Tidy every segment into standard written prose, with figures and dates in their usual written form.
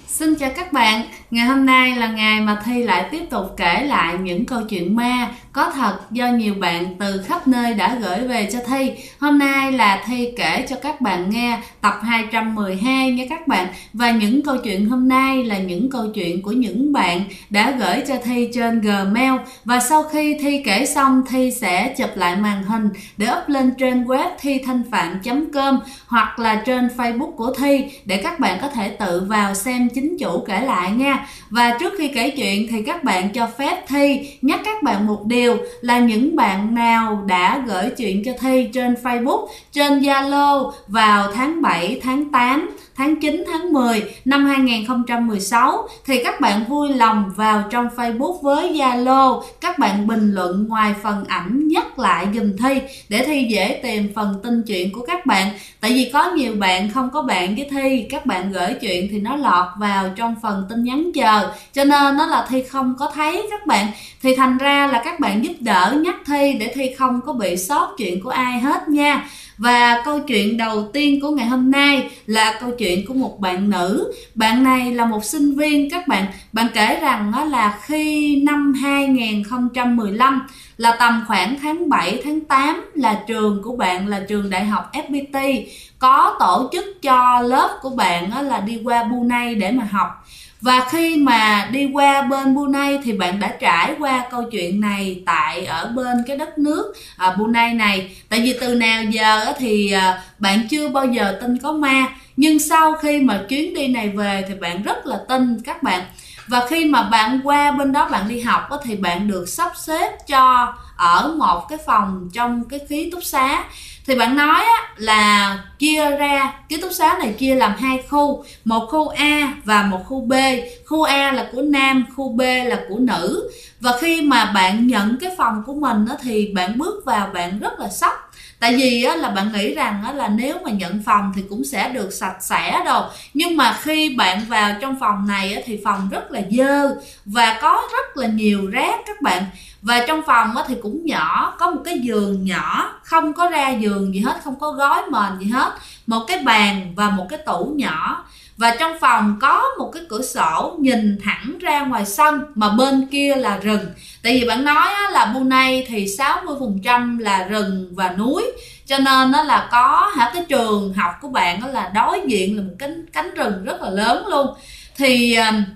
Xin chào các bạn, ngày hôm nay là ngày mà Thi lại tiếp tục kể lại những câu chuyện ma có thật do nhiều bạn từ khắp nơi đã gửi về cho Thi. Hôm nay là Thi kể cho các bạn nghe tập 212 nha các bạn. Và những câu chuyện hôm nay là những câu chuyện của những bạn đã gửi cho Thi trên Gmail. Và sau khi Thi kể xong, Thi sẽ chụp lại màn hình để up lên trên web thithanhpham.com hoặc là trên Facebook của Thi để các bạn có thể tự vào xem chính chủ kể lại nha. Và trước khi kể chuyện thì các bạn cho phép Thi nhắc các bạn một điều là những bạn nào đã gửi chuyện cho Thi trên Facebook, trên Zalo vào tháng 7, tháng 8, tháng 9, tháng 10 năm 2016 thì các bạn vui lòng vào trong Facebook với Zalo, các bạn bình luận ngoài phần ảnh nhắc lại giùm Thi để Thi dễ tìm phần tin chuyện của các bạn. Tại vì có nhiều bạn không có bạn với Thi, các bạn gửi chuyện thì nó lọt vào trong phần tin nhắn chờ, cho nên nó là Thi không có thấy các bạn. Thì thành ra là các bạn giúp đỡ nhắc Thi để Thi không có bị sót chuyện của ai hết nha. Và câu chuyện đầu tiên của ngày hôm nay là câu chuyện của một bạn nữ. Bạn này là một sinh viên các bạn. Bạn kể rằng đó là khi năm 2015 là tầm khoảng tháng 7, tháng 8 là trường của bạn là trường đại học FPT có tổ chức cho lớp của bạn là đi qua Brunei để mà học. Và khi mà đi qua bên Brunei thì bạn đã trải qua câu chuyện này tại ở bên cái đất nước Brunei này. Tại vì từ nào giờ thì bạn chưa bao giờ tin có ma, nhưng sau khi mà chuyến đi này về thì bạn rất là tin các bạn. Và khi mà bạn qua bên đó bạn đi học thì bạn được sắp xếp cho ở một cái phòng trong cái ký túc xá. Thì bạn nói là chia ra, ký túc xá này chia làm hai khu, một khu A và một khu B. Khu A là của nam, khu B là của nữ. Và khi mà bạn nhận cái phòng của mình thì bạn bước vào bạn rất là sốc. Tại vì là bạn nghĩ rằng là nếu mà nhận phòng thì cũng sẽ được sạch sẽ đồ. Nhưng mà khi bạn vào trong phòng này thì phòng rất là dơ và có rất là nhiều rác các bạn. Và trong phòng thì cũng nhỏ, có một cái giường nhỏ, không có ra giường gì hết, không có gối mền gì hết, một cái bàn và một cái tủ nhỏ. Và trong phòng có một cái cửa sổ nhìn thẳng ra ngoài sân mà bên kia là rừng. Tại vì bạn nói là Brunei thì 60% là rừng và núi, cho nên là có cái trường học của bạn là đối diện là một cánh rừng rất là lớn luôn. Thì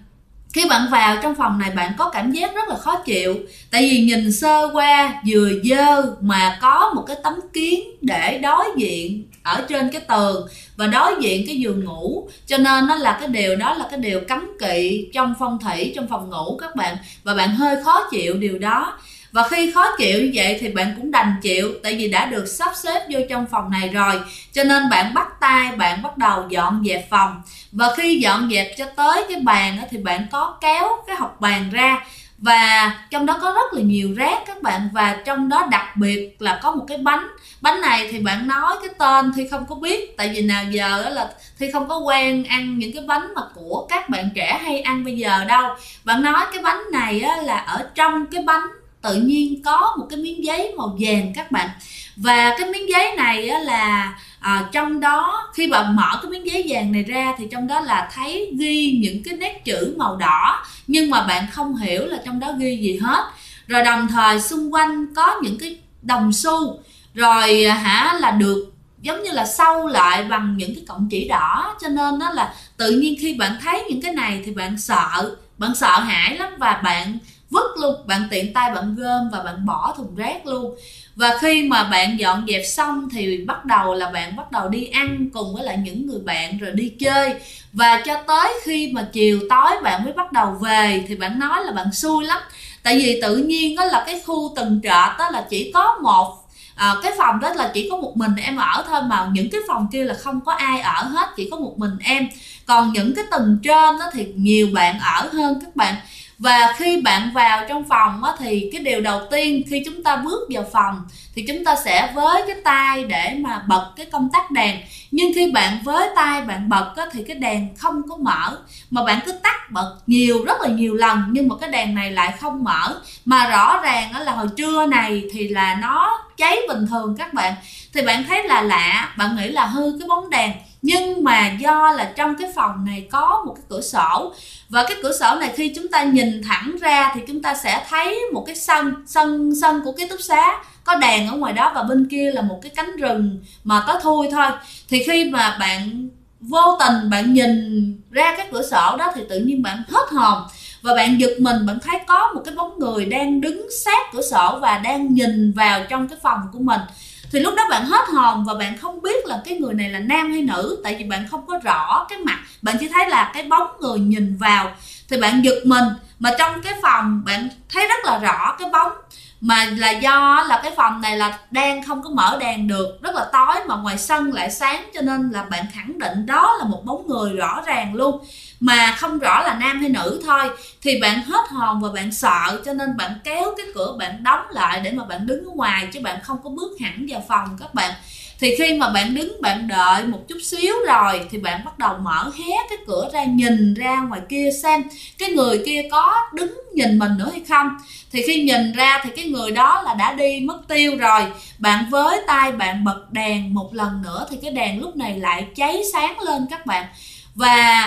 khi bạn vào trong phòng này bạn có cảm giác rất là khó chịu. Tại vì nhìn sơ qua vừa dơ mà có một cái tấm kiến để đối diện ở trên cái tường và đối diện cái giường ngủ, cho nên nó là cái điều đó là cái điều cấm kỵ trong phong thủy trong phòng ngủ các bạn. Và bạn hơi khó chịu điều đó. Và khi khó chịu như vậy thì bạn cũng đành chịu, tại vì đã được sắp xếp vô trong phòng này rồi, cho nên bạn bắt tay, bạn bắt đầu dọn dẹp phòng. Và khi dọn dẹp cho tới cái bàn thì bạn có kéo cái hộc bàn ra, và trong đó có rất là nhiều rác các bạn. Và trong đó đặc biệt là có một cái bánh này thì bạn nói cái tên Thi không có biết, tại vì nào giờ là Thi không có quen ăn những cái bánh mà của các bạn trẻ hay ăn bây giờ đâu. Bạn nói cái bánh này là ở trong cái bánh tự nhiên có một cái miếng giấy màu vàng các bạn. Và cái miếng giấy này là trong đó khi bạn mở cái miếng giấy vàng này ra thì trong đó là thấy ghi những cái nét chữ màu đỏ, nhưng mà bạn không hiểu là trong đó ghi gì hết. Rồi đồng thời xung quanh có những cái đồng xu, rồi là được giống như là sâu lại bằng những cái cọng chỉ đỏ. Cho nên đó là tự nhiên khi bạn thấy những cái này thì bạn sợ hãi lắm, và bạn vứt luôn, bạn tiện tay bạn gom và bạn bỏ thùng rác luôn. Và khi mà bạn dọn dẹp xong thì bạn bắt đầu đi ăn cùng với lại những người bạn rồi đi chơi. Và cho tới khi mà chiều tối bạn mới bắt đầu về thì bạn nói là bạn xui lắm. Tại vì tự nhiên đó là cái khu tầng trệt đó là chỉ có một cái phòng đó là chỉ có một mình em ở thôi, mà những cái phòng kia là không có ai ở hết, chỉ có một mình em. Còn những cái tầng trên đó thì nhiều bạn ở hơn các bạn. Và khi bạn vào trong phòng thì cái điều đầu tiên khi chúng ta bước vào phòng thì chúng ta sẽ với cái tay để mà bật cái công tắc đèn. Nhưng khi bạn với tay bạn bật thì cái đèn không có mở, mà bạn cứ tắt bật rất là nhiều lần, nhưng mà cái đèn này lại không mở. Mà rõ ràng là hồi trưa này thì là nó cháy bình thường các bạn. Thì bạn thấy là lạ, bạn nghĩ là hư cái bóng đèn. nhưng mà do là trong cái phòng này có một cái cửa sổ, và cái cửa sổ này khi chúng ta nhìn thẳng ra thì chúng ta sẽ thấy một cái sân của ký túc xá, có đèn ở ngoài đó, và bên kia là một cái cánh rừng mà tối thui thôi. Thì khi mà bạn vô tình bạn nhìn ra cái cửa sổ đó thì tự nhiên bạn hết hồn và bạn giật mình, bạn thấy có một cái bóng người đang đứng sát cửa sổ và đang nhìn vào trong cái phòng của mình. Thì lúc đó bạn hết hồn và bạn không biết là cái người này là nam hay nữ, tại vì bạn không có rõ cái mặt, bạn chỉ thấy là cái bóng người nhìn vào. Thì bạn giật mình, mà trong cái phòng bạn thấy rất là rõ cái bóng, mà là do là cái phòng này là đang không có mở đèn được, rất là tối, mà ngoài sân lại sáng, cho nên là bạn khẳng định đó là một bóng người rõ ràng luôn, mà không rõ là nam hay nữ thôi. Thì bạn hết hồn và bạn sợ, cho nên bạn kéo cái cửa bạn đóng lại để mà bạn đứng ở ngoài, chứ bạn không có bước hẳn vào phòng các bạn. Thì khi mà bạn đứng bạn đợi một chút xíu rồi thì bạn bắt đầu mở hé cái cửa ra, nhìn ra ngoài kia xem cái người kia có đứng nhìn mình nữa hay không. Thì khi nhìn ra thì cái người đó là đã đi mất tiêu rồi. Bạn với tay bạn bật đèn một lần nữa thì cái đèn lúc này lại cháy sáng lên các bạn. Và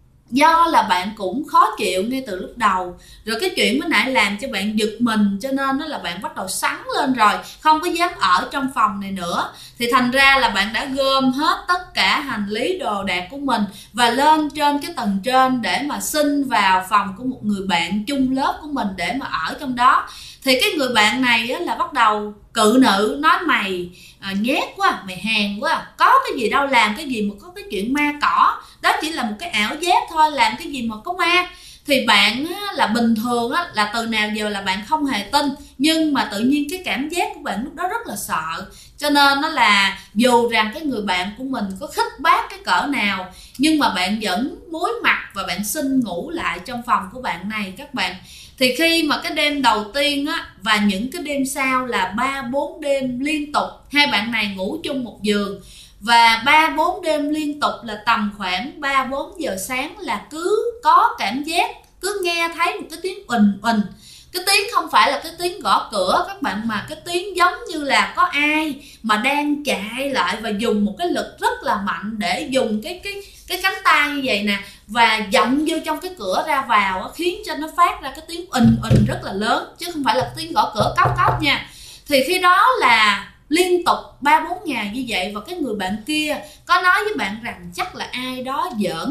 do là bạn cũng khó chịu ngay từ lúc đầu, rồi cái chuyện mới nãy làm cho bạn giật mình, cho nên đó là bạn bắt đầu sắn lên rồi, không có dám ở trong phòng này nữa. Thì thành ra là bạn đã gom hết tất cả hành lý đồ đạc của mình và lên trên cái tầng trên để mà xin vào phòng của một người bạn chung lớp của mình để mà ở trong đó. Thì cái người bạn này á, là bắt đầu cự nữ, nói mày nhét quá, mày hèn quá, có cái gì đâu, làm cái gì mà có cái chuyện ma cỏ, đó chỉ là một cái ảo giác thôi, làm cái gì mà có ma. Thì bạn á, là bình thường á, là từ nào giờ là bạn không hề tin, nhưng mà tự nhiên cái cảm giác của bạn lúc đó rất là sợ, cho nên nó là dù rằng cái người bạn của mình có khích bác cái cỡ nào, nhưng mà bạn vẫn muối mặt và bạn xin ngủ lại trong phòng của bạn này các bạn. Thì khi mà cái đêm đầu tiên á, và những cái đêm sau là 3-4 đêm liên tục, hai bạn này ngủ chung một giường, và 3-4 đêm liên tục là tầm khoảng 3-4 giờ sáng là cứ có cảm giác, cứ nghe thấy một cái tiếng ình ình. Cái tiếng không phải là cái tiếng gõ cửa các bạn, mà cái tiếng giống như là có ai mà đang chạy lại và dùng một cái lực rất là mạnh để dùng cái cánh tay như vậy nè, và giọng vô trong cái cửa ra vào, khiến cho nó phát ra cái tiếng ình ình rất là lớn, chứ không phải là tiếng gõ cửa cốc cốc nha. Thì khi đó là liên tục 3-4 ngày như vậy, và cái người bạn kia có nói với bạn rằng chắc là ai đó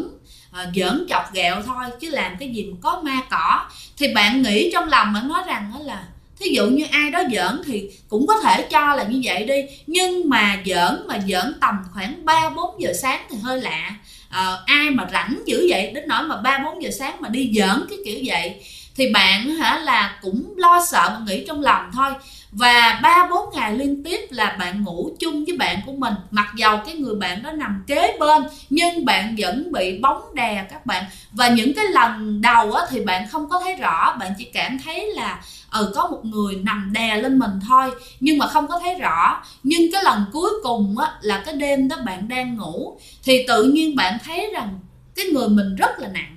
giỡn chọc ghẹo thôi, chứ làm cái gì mà có ma cỏ. Thì bạn nghĩ trong lòng, bạn nói rằng đó là thí dụ như ai đó giỡn thì cũng có thể cho là như vậy đi, nhưng mà giỡn tầm khoảng 3-4 giờ sáng thì hơi lạ. Ai mà rảnh dữ vậy đến nỗi mà 3-4 giờ sáng mà đi giỡn cái kiểu vậy. Thì bạn là cũng lo sợ mà nghĩ trong lòng thôi. Và 3-4 ngày liên tiếp là bạn ngủ chung với bạn của mình, mặc dầu cái người bạn đó nằm kế bên, nhưng bạn vẫn bị bóng đè các bạn. Và những cái lần đầu á, thì bạn không có thấy rõ, bạn chỉ cảm thấy là có một người nằm đè lên mình thôi, nhưng mà không có thấy rõ. Nhưng cái lần cuối cùng á, là cái đêm đó bạn đang ngủ, thì tự nhiên bạn thấy rằng cái người mình rất là nặng,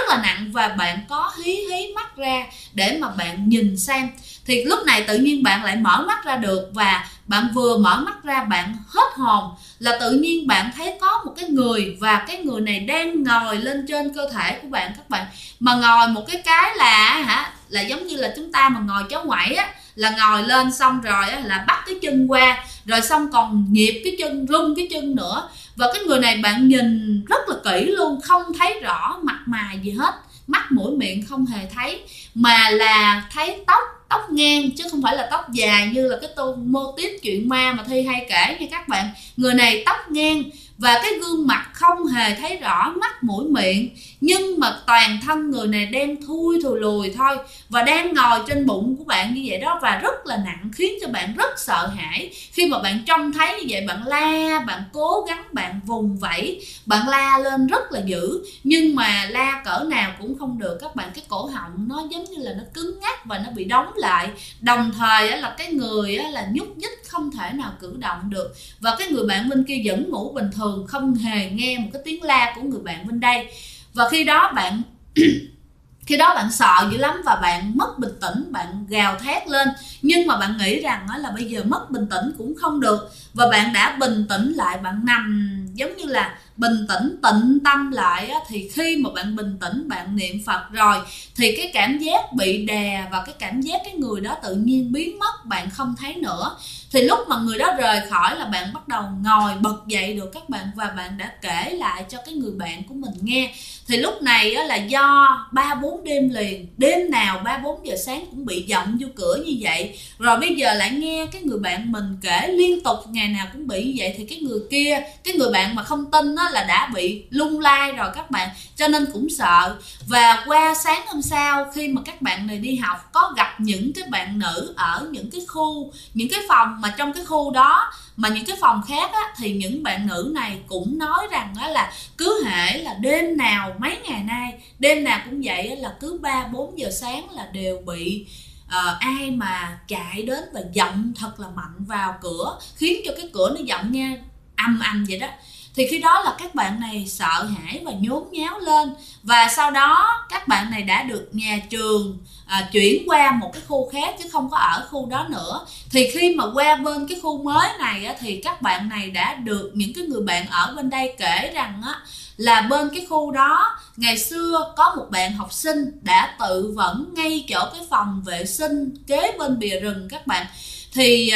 và bạn có hí mắt ra để mà bạn nhìn xem. Thì lúc này tự nhiên bạn lại mở mắt ra được, và bạn vừa mở mắt ra bạn hết hồn là tự nhiên bạn thấy có một cái người, và cái người này đang ngồi lên trên cơ thể của bạn các bạn. Mà ngồi một cái là giống như là chúng ta mà ngồi cháu ngoảy á, là ngồi lên xong rồi á, là bắt cái chân qua, rồi xong còn nhịp cái chân, rung cái chân nữa. Và cái người này bạn nhìn rất là kỹ luôn, không thấy rõ mặt mày gì hết, mắt mũi miệng không hề thấy, mà là thấy tóc ngang chứ không phải là tóc dài như là cái mô típ chuyện ma mà Thi hay kể nha các bạn. Người này tóc ngang và cái gương mặt không hề thấy rõ mắt mũi miệng, nhưng mà toàn thân người này đen thui lùi thôi, và đang ngồi trên bụng của bạn như vậy đó, và rất là nặng, khiến cho bạn rất sợ hãi. Khi mà bạn trông thấy như vậy, bạn la, bạn cố gắng, bạn vùng vẫy, bạn la lên rất là dữ, nhưng mà la cỡ nào cũng không được các bạn. Cái cổ họng nó giống như là nó cứng ngắc và nó bị đóng lại, đồng thời là cái người là nhúc nhích không thể nào cử động được. Và cái người bạn bên kia vẫn ngủ bình thường, không hề nghe một cái tiếng la của người bạn bên đây. Và khi đó bạn sợ dữ lắm, và bạn mất bình tĩnh, bạn gào thét lên. Nhưng mà bạn nghĩ rằng là bây giờ mất bình tĩnh cũng không được, và bạn đã bình tĩnh lại, bạn nằm giống như là bình tĩnh tịnh tâm lại á, thì khi mà bạn bình tĩnh bạn niệm Phật rồi thì cái cảm giác bị đè và cái cảm giác cái người đó tự nhiên biến mất, bạn không thấy nữa. Thì lúc mà người đó rời khỏi là bạn bắt đầu ngồi bật dậy được các bạn, và bạn đã kể lại cho cái người bạn của mình nghe. Thì lúc này á, là do 3-4 đêm liền, đêm nào 3-4 giờ sáng cũng bị giọng vô cửa như vậy, rồi bây giờ lại nghe cái người bạn mình kể liên tục ngày nào cũng bị như vậy, thì cái người kia, cái người bạn mà không tin á, là đã bị lung lay rồi các bạn, cho nên cũng sợ. Và qua sáng hôm sau khi mà các bạn này đi học, có gặp những cái bạn nữ ở những cái khu, những cái phòng mà trong cái khu đó, mà những cái phòng khác á, thì những bạn nữ này cũng nói rằng á, là cứ hễ là đêm nào mấy ngày nay đêm nào cũng vậy á, là cứ 3-4 giờ sáng là đều bị ai mà chạy đến và giọng thật là mạnh vào cửa, khiến cho cái cửa nó giọng nghe ầm ầm vậy đó. Thì khi đó là các bạn này sợ hãi và nhốn nháo lên, và sau đó các bạn này đã được nhà trường chuyển qua một cái khu khác chứ không có ở khu đó nữa. Thì khi mà qua bên cái khu mới này á, thì các bạn này đã được những cái người bạn ở bên đây kể rằng á, là bên cái khu đó ngày xưa có một bạn học sinh đã tự vẫn ngay chỗ cái phòng vệ sinh kế bên bìa rừng các bạn. Thì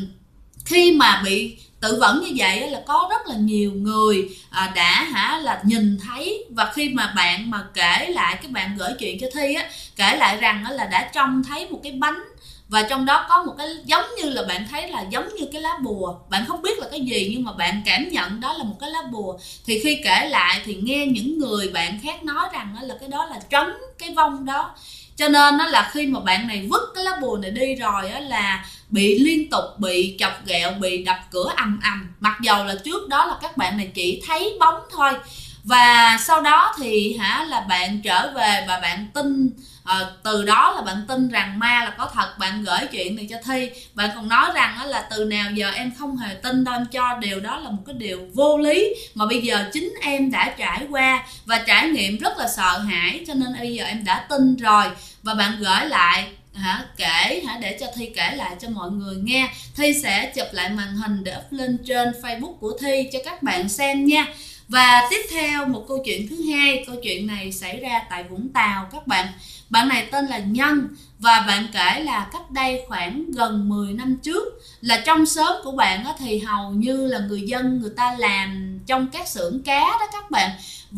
khi mà bị tự vẫn như vậy là có rất là nhiều người đã là nhìn thấy. Và khi mà bạn mà kể lại, cái bạn gửi chuyện cho Thi á, kể lại rằng là đã trông thấy một cái bánh, và trong đó có một cái giống như là bạn thấy là giống như cái lá bùa, bạn không biết là cái gì nhưng mà bạn cảm nhận đó là một cái lá bùa. Thì khi kể lại thì nghe những người bạn khác nói rằng là cái đó là trấn cái vong đó. Cho nên đó là khi mà bạn này vứt cái lá bùa này đi rồi á, là bị liên tục bị chọc ghẹo, bị đập cửa ầm ầm, mặc dầu là trước đó là các bạn này chỉ thấy bóng thôi. Và sau đó thì là bạn trở về và bạn tin, từ đó là bạn tin rằng ma là có thật. Bạn gửi chuyện này cho Thi, bạn còn nói rằng là từ nào giờ em không hề tin đâu, em cho điều đó là một cái điều vô lý, mà bây giờ chính em đã trải qua và trải nghiệm rất là sợ hãi, cho nên bây giờ em đã tin rồi. Và bạn gửi lại kể để cho Thi kể lại cho mọi người nghe. Thi sẽ chụp lại màn hình để up lên trên Facebook của Thi cho các bạn xem nha. Và tiếp theo một câu chuyện thứ hai. Câu chuyện này xảy ra tại Vũng Tàu các bạn. Bạn này tên là Nhân, và bạn kể là cách đây khoảng gần 10 năm trước, là trong xóm của bạn thì hầu như là người dân người ta làm trong các xưởng cá đó các bạn.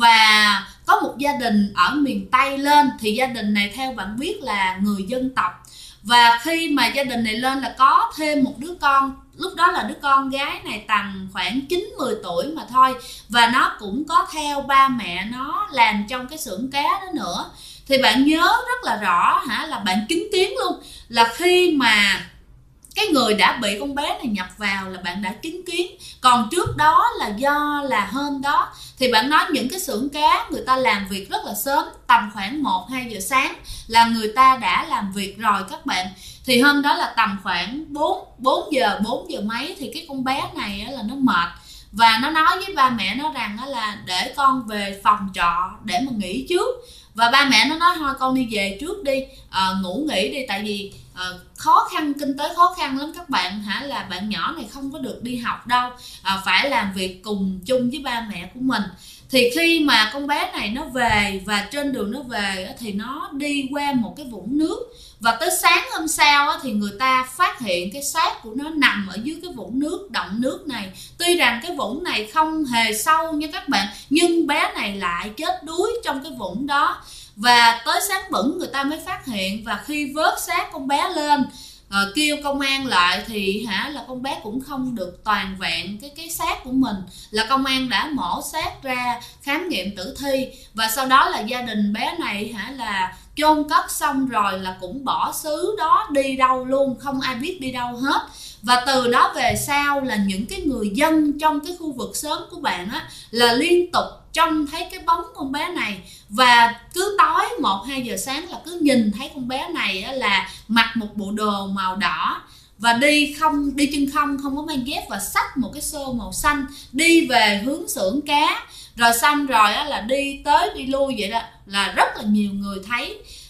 Và có một gia đình ở miền Tây lên, thì gia đình này theo bạn biết là người dân tộc. Và khi mà gia đình này lên là có thêm một đứa con, lúc đó là đứa con gái này tầm khoảng 9-10 tuổi mà thôi. Và nó cũng có theo ba mẹ nó làm trong cái xưởng cá đó nữa. Thì bạn nhớ rất là rõ là bạn chứng kiến luôn, là khi mà cái người đã bị con bé này nhập vào là bạn đã chứng kiến. Còn trước đó là do là hôm đó thì bạn nói những cái xưởng cá người ta làm việc rất là sớm, tầm khoảng 1-2 giờ sáng là người ta đã làm việc rồi các bạn. Thì hôm đó là tầm khoảng 4 giờ mấy thì cái con bé này là nó mệt, và nó nói với ba mẹ nó rằng là để con về phòng trọ để mà nghỉ trước. Và ba mẹ nó nói thôi con đi về trước đi, ngủ nghỉ đi, tại vì khó khăn, kinh tế khó khăn lắm các bạn, là bạn nhỏ này không có được đi học đâu, phải làm việc cùng chung với ba mẹ của mình. Thì khi mà con bé này nó về, và trên đường nó về thì nó đi qua một cái vũng nước, và tới sáng hôm sau thì người ta phát hiện cái xác của nó nằm ở dưới cái vũng nước, động nước này. Tuy rằng cái vũng này không hề sâu nha các bạn, nhưng bé này lại chết đuối trong cái vũng đó. Và tới sáng bẩn người ta mới phát hiện, và khi vớt xác con bé lên kêu công an lại thì là con bé cũng không được toàn vẹn cái xác của mình, là công an đã mổ xác ra khám nghiệm tử thi. Và sau đó là gia đình bé này là chôn cất xong rồi là cũng bỏ xứ đó đi đâu luôn, không ai biết đi đâu hết. Và từ đó về sau là những cái người dân trong cái khu vực xóm của bạn là liên tục trông thấy cái bóng con bé này. Và cứ tối 1-2 giờ sáng là cứ nhìn thấy con bé này là mặc một bộ đồ màu đỏ, và đi chân không, không có mang dép, và xách một cái xô màu xanh đi về hướng xưởng cá. Rồi xong rồi là đi tới đi lui vậy đó, là rất là nhiều người thấy.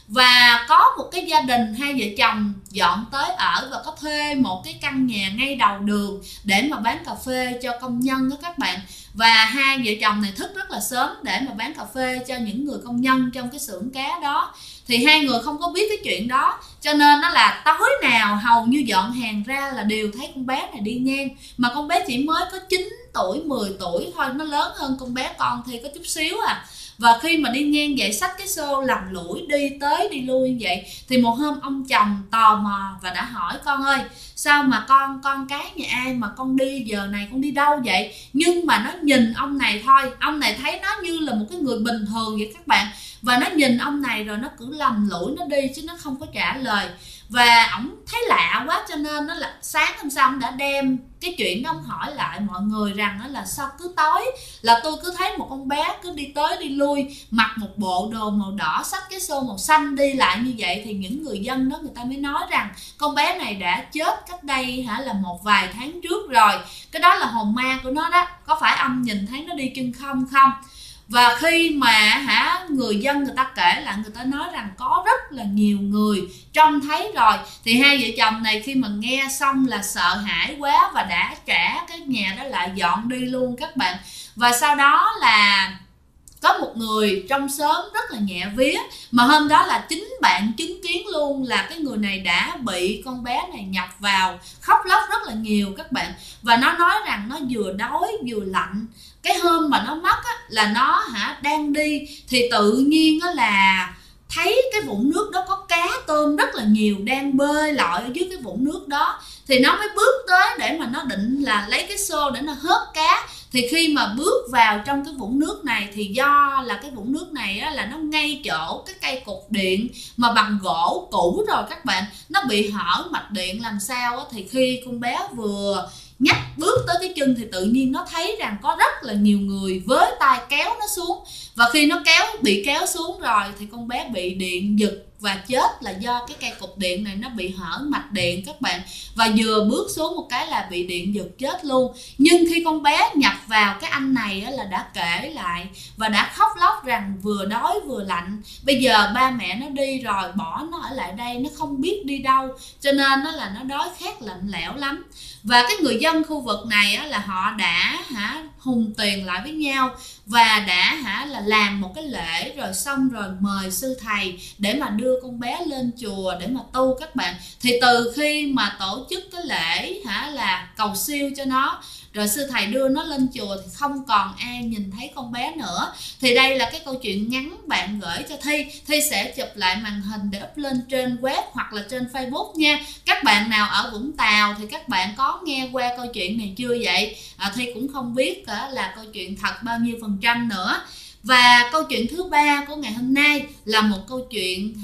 Và có một cái gia đình hai vợ chồng dọn tới ở và có thuê một cái căn nhà ngay đầu đường để mà bán cà phê cho công nhân đó các bạn. Và hai vợ chồng này thức rất là sớm để mà bán cà phê cho những người công nhân trong cái xưởng cá đó. Thì hai người không có biết cái chuyện đó, cho nên nó là tối nào hầu như dọn hàng ra là đều thấy con bé này đi ngang. Mà con bé chỉ mới có 9 tuổi, 10 tuổi thôi, nó lớn hơn con bé con Thi có chút xíu à. Và khi mà đi ngang vậy xách cái xô lầm lũi đi tới đi lui như vậy, thì một hôm ông chồng tò mò và đã hỏi: con ơi, sao mà con cái nhà ai mà con đi giờ này, con đi đâu vậy? Nhưng mà nó nhìn ông này thôi, ông này thấy nó như là một cái người bình thường vậy các bạn. Và nó nhìn ông này rồi nó cứ lầm lũi nó đi chứ nó không có trả lời. Và ổng thấy lạ quá, cho nên nó là sáng hôm sau ông đã đem cái chuyện đó, ông hỏi lại mọi người rằng đó là sao cứ tối là tôi cứ thấy một con bé cứ đi tới đi lui, mặc một bộ đồ màu đỏ, xách cái xô màu xanh đi lại như vậy. Thì những người dân đó người ta mới nói rằng con bé này đã chết cách đây là một vài tháng trước rồi, cái đó là hồn ma của nó đó, có phải ông nhìn thấy nó đi chân không không? Và khi mà người dân người ta kể lại, người ta nói rằng có rất là nhiều người trông thấy rồi. Thì hai vợ chồng này khi mà nghe xong là sợ hãi quá và đã trả cái nhà đó lại, dọn đi luôn các bạn. Và sau đó là có một người trong xóm rất là nhẹ vía, mà hôm đó là chính bạn chứng kiến luôn là cái người này đã bị con bé này nhập vào, khóc lóc rất là nhiều các bạn. Và nó nói rằng nó vừa đói vừa lạnh. Cái hôm mà nó mất á, là nó đang đi thì tự nhiên á là thấy cái vũng nước đó có cá tôm rất là nhiều đang bơi lội ở dưới cái vũng nước đó. Thì nó mới bước tới để mà nó định là lấy cái xô để nó hớt cá. Thì khi mà bước vào trong cái vũng nước này, thì do là cái vũng nước này á, là nó ngay chỗ cái cây cột điện mà bằng gỗ cũ rồi các bạn, nó bị hở mạch điện làm sao á. Thì khi con bé vừa nhắc bước tới cái chân thì tự nhiên nó thấy rằng có rất là nhiều người với tay kéo nó xuống. Và khi nó bị kéo xuống rồi thì con bé bị điện giật và chết là do cái cây cột điện này nó bị hở mạch điện các bạn. Và vừa bước xuống một cái là bị điện giật chết luôn. Nhưng khi con bé nhập vào, cái anh này là đã kể lại và đã khóc lóc rằng vừa đói vừa lạnh, bây giờ ba mẹ nó đi rồi, bỏ nó ở lại đây, nó không biết đi đâu, cho nên nó đói khát lạnh lẽo lắm. Và cái người dân khu vực này là họ đã hùng tiền lại với nhau và đã là làm một cái lễ, rồi xong rồi mời sư thầy để mà đưa con bé lên chùa để mà tu các bạn. Thì từ khi mà tổ chức cái lễ là cầu siêu cho nó, rồi sư thầy đưa nó lên chùa thì không còn ai nhìn thấy con bé nữa. Thì đây là cái câu chuyện ngắn bạn gửi cho Thi. Thi sẽ chụp lại màn hình để up lên trên web hoặc là trên Facebook nha. Các bạn nào ở Vũng Tàu thì các bạn có nghe qua câu chuyện này chưa vậy? Thi cũng không biết là câu chuyện thật bao nhiêu % nữa. Và câu chuyện thứ 3 của ngày hôm nay là một câu chuyện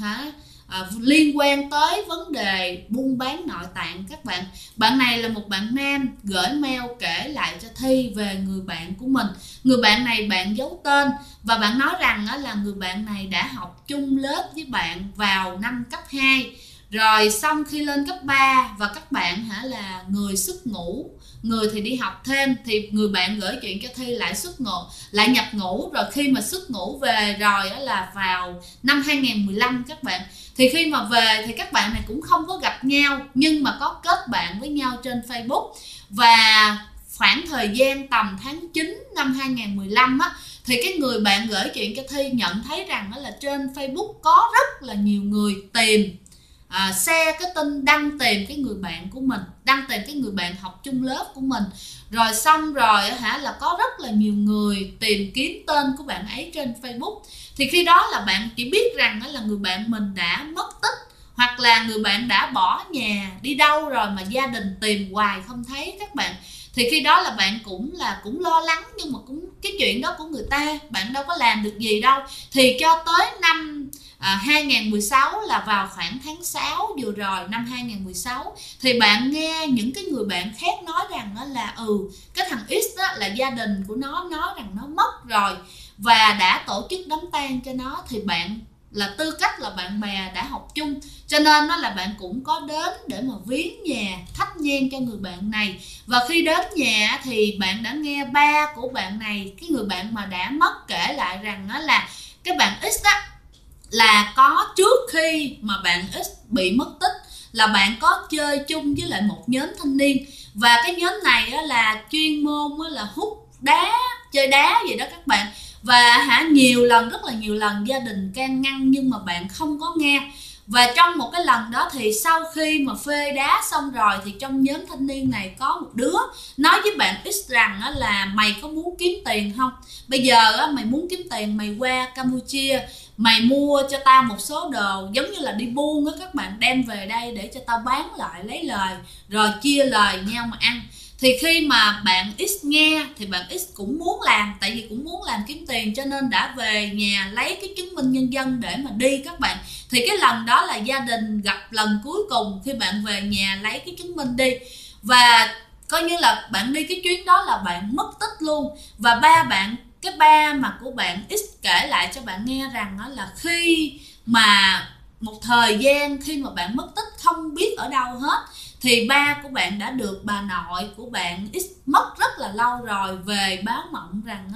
liên quan tới vấn đề buôn bán nội tạng các bạn. Bạn này là một bạn nam gửi mail kể lại cho Thi về người bạn của mình. Người bạn này bạn giấu tên và bạn nói rằng là người bạn này đã học chung lớp với bạn vào năm cấp 2. Rồi xong khi lên cấp 3 và các bạn là người xuất ngũ, người thì đi học thêm, thì người bạn gửi chuyện cho Thi lại lại nhập ngũ. Rồi khi mà xuất ngũ về rồi là vào năm 2015 các bạn. Thì khi mà về thì các bạn này cũng không có gặp nhau, nhưng mà có kết bạn với nhau trên Facebook. Và khoảng thời gian tầm tháng 9 năm 2015 thì cái người bạn gửi chuyện cho Thi nhận thấy rằng là trên Facebook có rất là nhiều người tìm, share cái tin đăng tìm cái người bạn của mình, đăng tìm cái người bạn học chung lớp của mình. Rồi xong rồi là có rất là nhiều người tìm kiếm tên của bạn ấy trên Facebook. Thì khi đó là bạn chỉ biết rằng là người bạn mình đã mất tích, hoặc là người bạn đã bỏ nhà đi đâu rồi mà gia đình tìm hoài không thấy các bạn. Thì khi đó là bạn cũng lo lắng, nhưng mà cũng cái chuyện đó của người ta, bạn đâu có làm được gì đâu. Thì cho tới năm 2016 là vào khoảng tháng 6 vừa rồi năm 2016 thì bạn nghe những cái người bạn khác nói rằng đó là cái thằng X đó là gia đình của nó nói rằng nó mất rồi và đã tổ chức đám tang cho nó. Thì bạn là tư cách là bạn bè đã học chung, cho nên nó là bạn cũng có đến để mà viếng nhà, thắp nhang cho người bạn này. Và khi đến nhà thì bạn đã nghe ba của bạn này, cái người bạn mà đã mất, kể lại rằng đó là cái bạn X đó là có trước khi mà bạn X bị mất tích là bạn có chơi chung với lại một nhóm thanh niên, và cái nhóm này là chuyên môn là hút đá, chơi đá vậy đó các bạn. Và nhiều lần, rất là nhiều lần gia đình can ngăn nhưng mà bạn không có nghe. Và trong một cái lần đó thì sau khi mà phê đá xong rồi thì trong nhóm thanh niên này có một đứa nói với bạn X rằng là mày có muốn kiếm tiền không? Bây giờ mày muốn kiếm tiền, mày qua Campuchia, mày mua cho tao một số đồ giống như là đi buôn á các bạn, đem về đây để cho tao bán lại lấy lời rồi chia lời nhau mà ăn. Thì khi mà bạn X nghe thì bạn X cũng muốn làm, tại vì cũng muốn làm kiếm tiền, cho nên đã về nhà lấy cái chứng minh nhân dân để mà đi các bạn. Thì cái lần đó là gia đình gặp lần cuối cùng khi bạn về nhà lấy cái chứng minh đi. Và coi như là bạn đi cái chuyến đó là bạn mất tích luôn. Và cái ba mà của bạn X kể lại cho bạn nghe rằng đó là khi mà một thời gian khi mà bạn mất tích không biết ở đâu hết, thì ba của bạn đã được bà nội của bạn X mất rất là lâu rồi về báo mộng rằng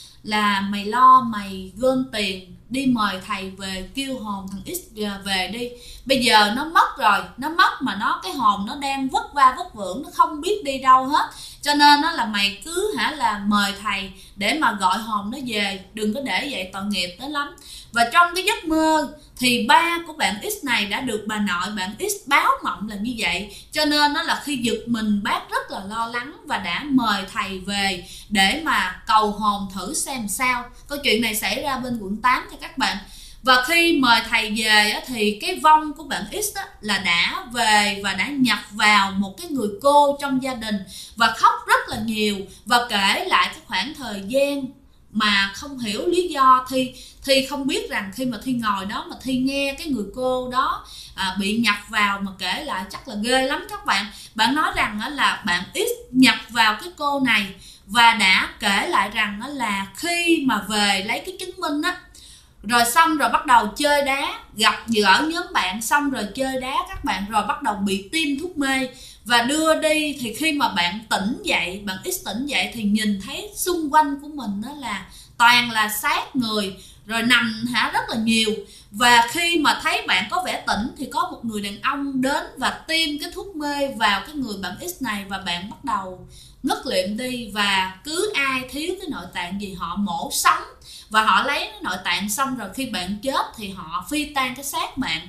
là mày lo mày gom tiền đi mời thầy về, kêu hồn thằng X về đi. Bây giờ nó mất rồi, nó mất mà cái hồn nó đang vất va vất vưởng, nó không biết đi đâu hết, cho nên là mày cứ là mời thầy để mà gọi hồn nó về, đừng có để vậy tội nghiệp tới lắm. Và trong cái giấc mơ thì ba của bạn X này đã được bà nội bạn X báo mộng là như vậy, cho nên là khi giật mình bác rất là lo lắng và đã mời thầy về để mà cầu hồn thử xem sao. Câu chuyện này xảy ra bên quận 8 cho các bạn. Và khi mời thầy về thì cái vong của bạn X là đã về và đã nhập vào một cái người cô trong gia đình và khóc rất là nhiều và kể lại cái khoảng thời gian mà không hiểu lý do. Thi không biết rằng khi mà Thi ngồi đó mà Thi nghe cái người cô đó bị nhập vào mà kể lại chắc là ghê lắm các bạn. Bạn nói rằng là bạn X nhập vào cái cô này và đã kể lại rằng là khi mà về lấy cái chứng minh rồi xong rồi bắt đầu chơi đá, gặp gỡ nhóm bạn xong rồi chơi đá các bạn, rồi bắt đầu bị tiêm thuốc mê và đưa đi. Thì khi mà bạn tỉnh dậy, bạn X tỉnh dậy thì nhìn thấy xung quanh của mình là toàn là xác người rồi nằm rất là nhiều. Và khi mà thấy bạn có vẻ tỉnh thì có một người đàn ông đến và tiêm cái thuốc mê vào cái người bạn X này, và bạn bắt đầu ngất liệm đi. Và cứ ai thiếu cái nội tạng gì họ mổ sống và họ lấy cái nội tạng, xong rồi khi bạn chết thì họ phi tan cái xác bạn.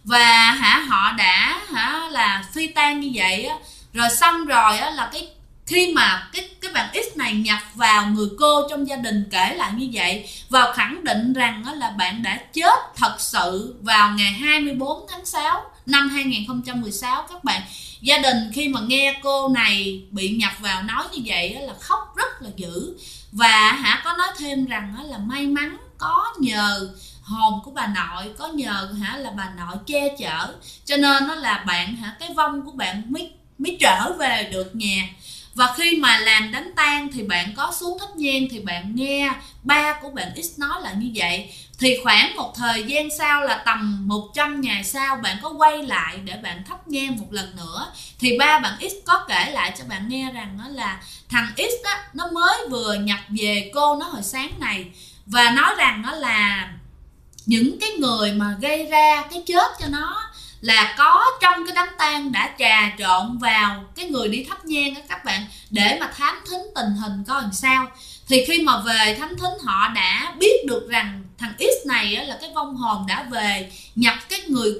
Và họ đã là phi tan như vậy rồi xong rồi là khi mà cái bạn X này nhập vào người cô trong gia đình kể lại như vậy và khẳng định rằng là bạn đã chết thật sự vào ngày 24 tháng 6 năm 2016 các bạn. Gia đình khi mà nghe cô này bị nhập vào nói như vậy là khóc rất là dữ. Và có nói thêm rằng là may mắn có nhờ hồn của bà nội, có nhờ là bà nội che chở, cho nên là bạn cái vong của bạn mới trở về được nhà. Và khi mà làm đám tang thì bạn có xuống thắp nhang thì bạn nghe ba của bạn X nói là như vậy. Thì khoảng một thời gian sau là tầm 100 ngày sau, bạn có quay lại để bạn thắp nhang một lần nữa thì ba bạn X có kể lại cho bạn nghe rằng là thằng X nó mới vừa nhập về cô nó hồi sáng này, và nói rằng là những cái người mà gây ra cái chết cho nó là có trong cái đám tang đã trà trộn vào cái người đi thắp nhang các bạn, để mà thám thính tình hình coi làm sao. Thì khi mà về thám thính họ đã biết được rằng thằng X này là cái vong hồn đã về nhập cái người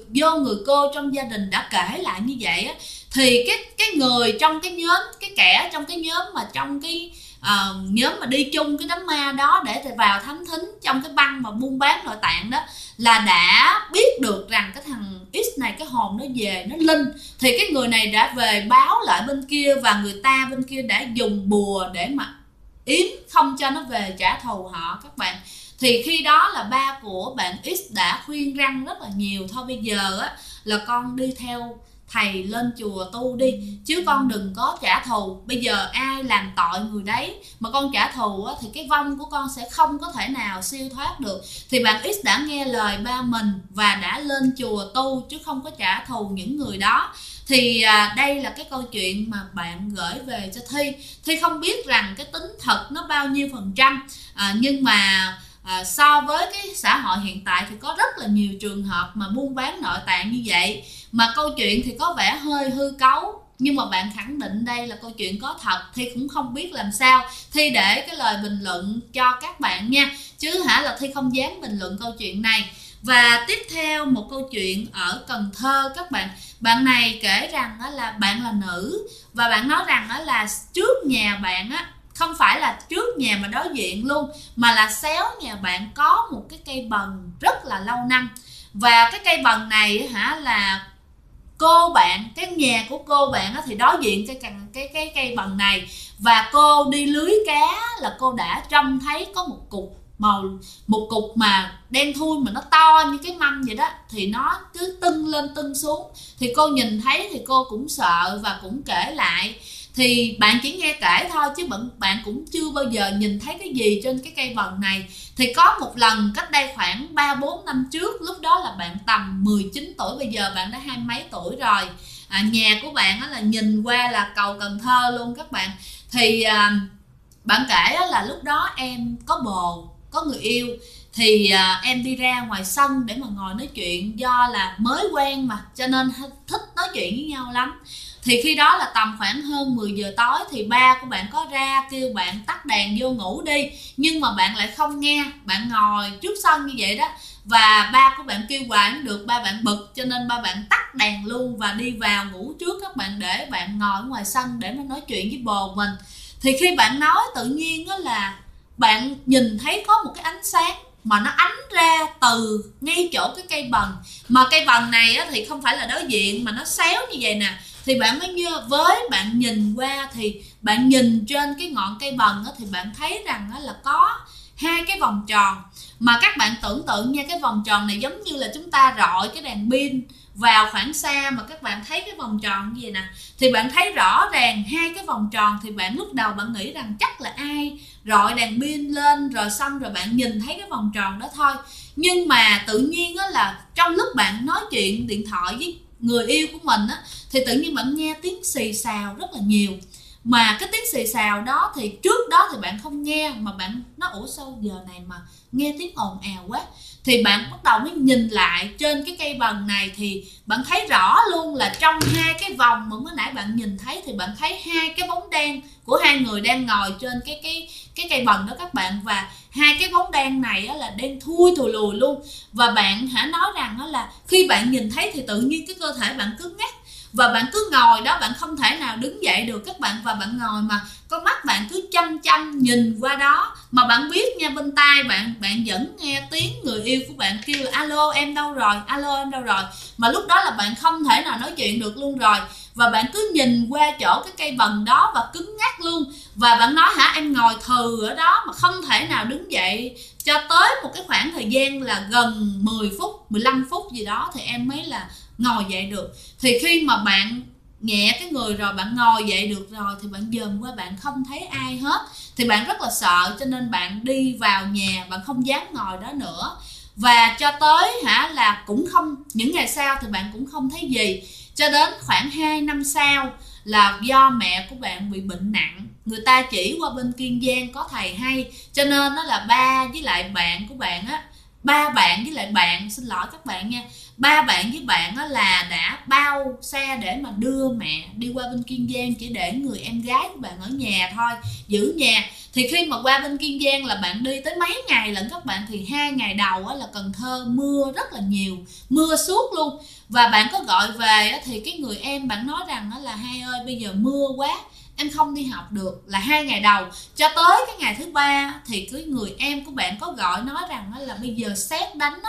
cô trong gia đình đã kể lại như vậy thì cái người trong cái nhóm, cái kẻ trong cái nhóm mà trong cái nhóm mà đi chung cái đám ma đó để vào thám thính trong cái băng mà buôn bán nội tạng đó là đã biết được rằng cái thằng X này cái hồn nó về nó linh. Thì cái người này đã về báo lại bên kia và người ta bên kia đã dùng bùa để mà yếm không cho nó về trả thù họ các bạn. Thì khi đó là ba của bạn X đã khuyên răn rất là nhiều, thôi bây giờ là con đi theo thầy lên chùa tu đi, chứ con đừng có trả thù. Bây giờ ai làm tội người đấy mà con trả thù thì cái vong của con sẽ không có thể nào siêu thoát được. Thì bạn X đã nghe lời ba mình và đã lên chùa tu chứ không có trả thù những người đó. Thì đây là cái câu chuyện mà bạn gửi về cho Thi. Thi không biết rằng cái tính thật nó bao nhiêu phần trăm, nhưng mà so với cái xã hội hiện tại thì có rất là nhiều trường hợp mà buôn bán nội tạng như vậy, mà câu chuyện thì có vẻ hơi hư cấu, nhưng mà bạn khẳng định đây là câu chuyện có thật thì cũng không biết làm sao. Thi để cái lời bình luận cho các bạn nha, chứ là Thi không dám bình luận câu chuyện này. Và tiếp theo một câu chuyện ở Cần Thơ các bạn. Bạn này kể rằng là bạn là nữ, và bạn nói rằng là trước nhà bạn không phải là trước nhà mà đối diện luôn, mà là xéo nhà bạn có một cái cây bần rất là lâu năm. Và cái cây bần này là cô bạn, cái nhà của cô bạn thì đối diện cái cây bần này, và cô đi lưới cá là cô đã trông thấy có một cục mà đen thui mà nó to như cái mâm vậy đó, thì nó cứ tưng lên tưng xuống, thì cô nhìn thấy thì cô cũng sợ và cũng kể lại. Thì bạn chỉ nghe kể thôi chứ bạn cũng chưa bao giờ nhìn thấy cái gì trên cái cây bần này. Thì có một lần cách đây khoảng 3-4 năm trước, lúc đó là bạn tầm 19 tuổi, bây giờ bạn đã 20 mấy tuổi rồi. Nhà của bạn là nhìn qua là cầu Cần Thơ luôn các bạn. Thì bạn kể là lúc đó em có bồ, có người yêu, thì em đi ra ngoài sân để mà ngồi nói chuyện, do là mới quen mà cho nên thích nói chuyện với nhau lắm. Thì khi đó là tầm khoảng hơn 10 giờ tối thì ba của bạn có ra kêu bạn tắt đèn vô ngủ đi, nhưng mà bạn lại không nghe, bạn ngồi trước sân như vậy đó, và ba của bạn kêu hoài không được, ba bạn bực, cho nên ba bạn tắt đèn luôn và đi vào ngủ trước các bạn, để bạn ngồi ở ngoài sân để mà nói chuyện với bồ mình. Thì khi bạn nói, tự nhiên là bạn nhìn thấy có một cái ánh sáng mà nó ánh ra từ ngay chỗ cái cây bần, mà cây bần này thì không phải là đối diện mà nó xéo như vậy nè. Thì bạn mới nhớ, với bạn nhìn qua thì bạn nhìn trên cái ngọn cây bần thì bạn thấy rằng là có hai cái vòng tròn, mà các bạn tưởng tượng nha, cái vòng tròn này giống như là chúng ta rọi cái đèn pin vào khoảng xa mà các bạn thấy cái vòng tròn như vậy nè. Thì bạn thấy rõ ràng hai cái vòng tròn, thì bạn lúc đầu bạn nghĩ rằng chắc là ai rọi đèn pin lên rồi xong rồi bạn nhìn thấy cái vòng tròn đó thôi. Nhưng mà tự nhiên là trong lúc bạn nói chuyện điện thoại với người yêu của mình thì tự nhiên bạn nghe tiếng xì xào rất là nhiều. Mà cái tiếng xì xào đó thì trước đó thì bạn không nghe, mà bạn nói ủa sao giờ này mà nghe tiếng ồn ào quá. Thì bạn bắt đầu mới nhìn lại trên cái cây bần này, thì bạn thấy rõ luôn là trong hai cái vòng mà mới nãy bạn nhìn thấy, thì bạn thấy hai cái bóng đen của hai người đang ngồi trên cái cây bần đó các bạn. Và hai cái bóng đen này là đen thui thùi lùi luôn. Và bạn nói rằng là khi bạn nhìn thấy thì tự nhiên cái cơ thể bạn cứng ngắc, và bạn cứ ngồi đó, bạn không thể nào đứng dậy được các bạn. Và bạn ngồi mà con mắt bạn cứ chăm chăm nhìn qua đó, mà bạn biết nha, bên tai bạn vẫn nghe tiếng người yêu của bạn kêu là alo em đâu rồi, alo em đâu rồi, mà lúc đó là bạn không thể nào nói chuyện được luôn rồi. Và bạn cứ nhìn qua chỗ cái cây bần đó và cứng ngắc luôn. Và bạn nói em ngồi thừ ở đó mà không thể nào đứng dậy, cho tới một cái khoảng thời gian là gần 10 phút 15 phút gì đó thì em mới là ngồi dậy được. Thì khi mà bạn nhẹ cái người rồi, bạn ngồi dậy được rồi, thì bạn dòm qua bạn không thấy ai hết. Thì bạn rất là sợ, cho nên bạn đi vào nhà, bạn không dám ngồi đó nữa. Và cho tới là cũng không, những ngày sau thì bạn cũng không thấy gì. Cho đến khoảng 2 năm sau là do mẹ của bạn bị bệnh nặng, người ta chỉ qua bên Kiên Giang có thầy hay, cho nên nó là ba với lại bạn của bạn ba bạn với lại bạn, xin lỗi các bạn nha, ba bạn với bạn là đã bao xe để mà đưa mẹ đi qua bên Kiên Giang, chỉ để người em gái của bạn ở nhà thôi, giữ nhà. Thì khi mà qua bên Kiên Giang là bạn đi tới mấy ngày lận các bạn. Thì 2 ngày đầu là Cần Thơ mưa rất là nhiều, mưa suốt luôn. Và bạn có gọi về thì cái người em bạn nói rằng là Hai ơi bây giờ mưa quá, em không đi học được, là 2 ngày đầu. Cho tới cái ngày thứ 3 thì cái người em của bạn có gọi nói rằng là bây giờ sét đánh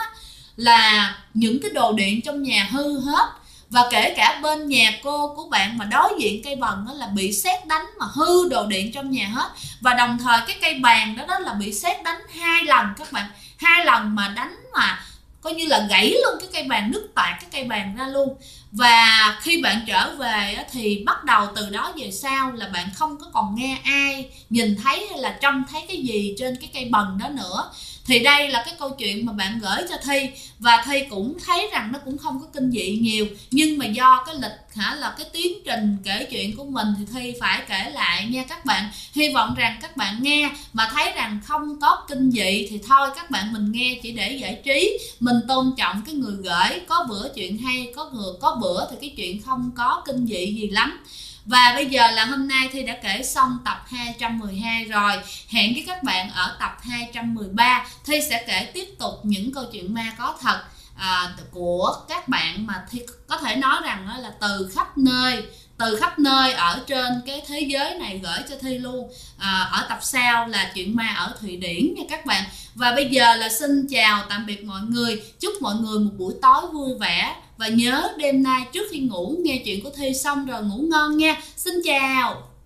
là những cái đồ điện trong nhà hư hết. Và kể cả bên nhà cô của bạn mà đối diện cây bần là bị sét đánh mà hư đồ điện trong nhà hết. Và đồng thời cái cây bàn đó là bị sét đánh 2 lần các bạn, 2 lần mà đánh mà coi như là gãy luôn cái cây bàn, nứt toạc cái cây bàn ra luôn. Và khi bạn trở về thì bắt đầu từ đó về sau là bạn không có còn nghe ai nhìn thấy hay là trông thấy cái gì trên cái cây bần đó nữa. Thì đây là cái câu chuyện mà bạn gửi cho Thi, và Thi cũng thấy rằng nó cũng không có kinh dị nhiều, nhưng mà do cái lịch là cái tiến trình kể chuyện của mình thì Thi phải kể lại nha các bạn. Hy vọng rằng các bạn nghe mà thấy rằng không có kinh dị thì thôi các bạn, mình nghe chỉ để giải trí, mình tôn trọng cái người gửi. Có bữa chuyện hay, có bữa thì cái chuyện không có kinh dị gì lắm. Và bây giờ là hôm nay Thi đã kể xong tập 212 rồi. Hẹn với các bạn ở tập 213. Thi sẽ kể tiếp tục những câu chuyện ma có thật của các bạn mà Thi có thể nói rằng là từ khắp nơi ở trên cái thế giới này gửi cho Thi luôn. Ở tập sau là chuyện ma ở Thụy Điển nha các bạn. Và bây giờ là xin chào tạm biệt mọi người, chúc mọi người một buổi tối vui vẻ, và nhớ đêm nay trước khi ngủ nghe chuyện của Thi xong rồi ngủ ngon nha. Xin chào.